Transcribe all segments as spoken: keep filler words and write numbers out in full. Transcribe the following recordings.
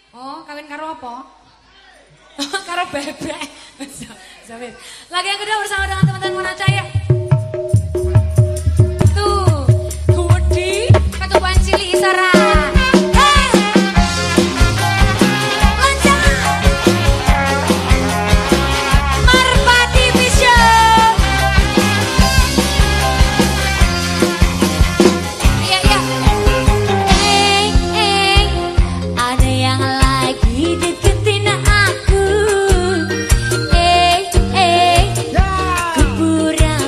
Oh, kawin karo apa? Karo bebek. Zawis. Lagi yang kedua bersama dengan teman-teman Mona Cahaya. Tuh, Gudi, Ketuban Cili Isara. Kuburan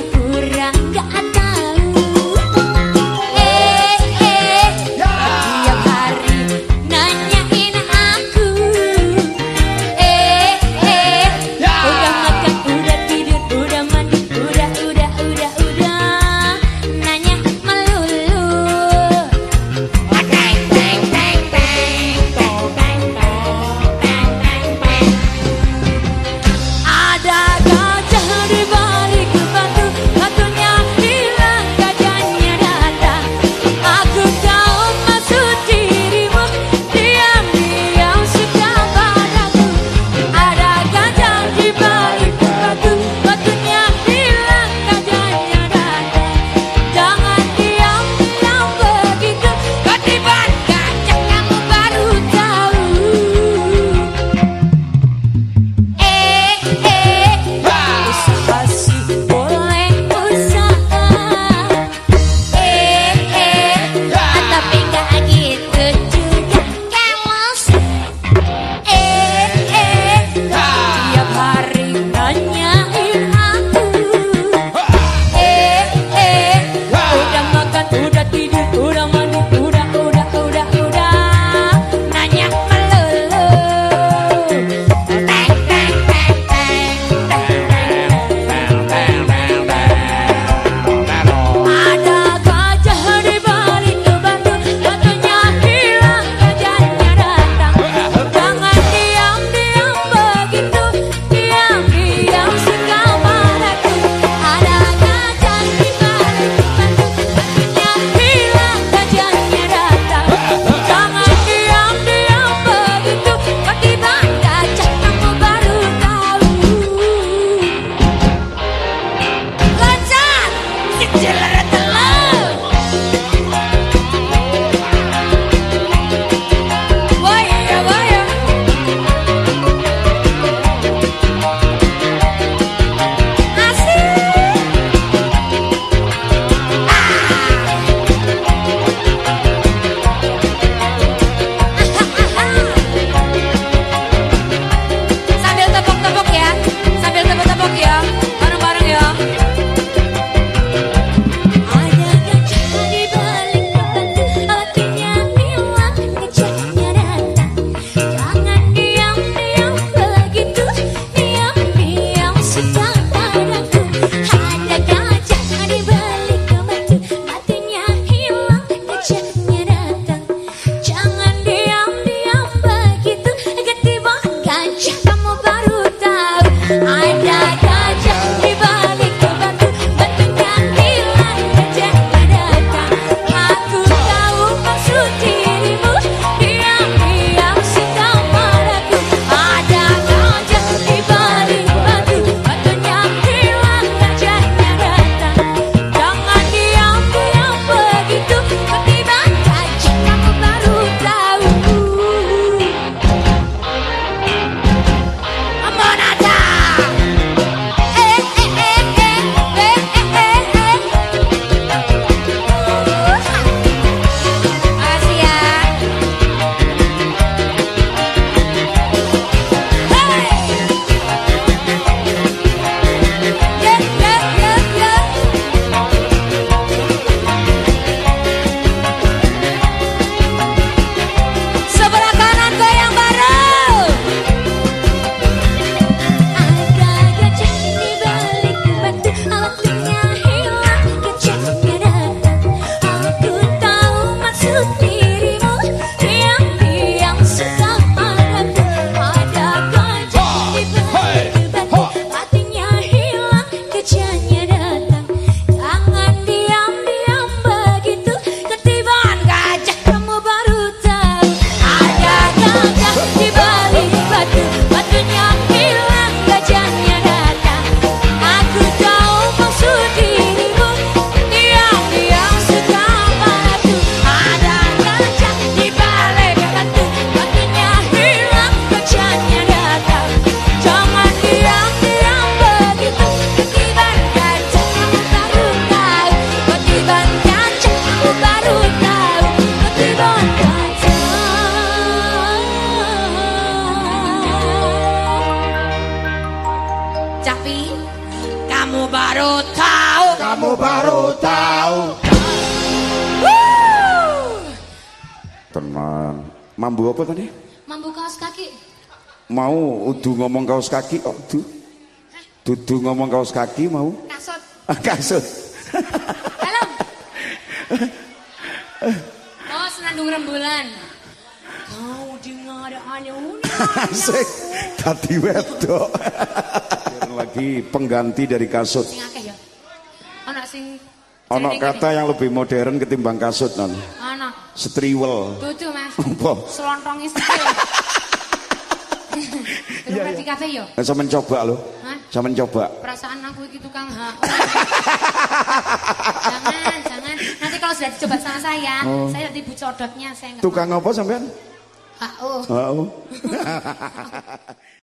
baru tahu. Tenang. Mambu apa tadi? Mambu kaos kaki. Mau udu ngomong kaos kaki kok udu? Dudu ngomong kaos kaki mau? Kasut. Kasut. Helm. Oh, senandung rembulan. Kau dengar hanya Asik. Tadi wedok. Lagi pengganti dari kasut. Sing akeh ya. Ana sing ono kata yang lebih modern ketimbang kasut non. Ana. Setriwel. Dudu Mas. Apa? Selontongi setril. Terus berarti kafe yo. Sampeyan coba lho. Hah? Sampeyan coba. Perasaan aku iki tukang hak. Jangan, jangan. Nanti kalau sudah dicoba sama saya, oh. saya nanti bu codotnya saya enggak. Tukang apa sampean? H O. H O.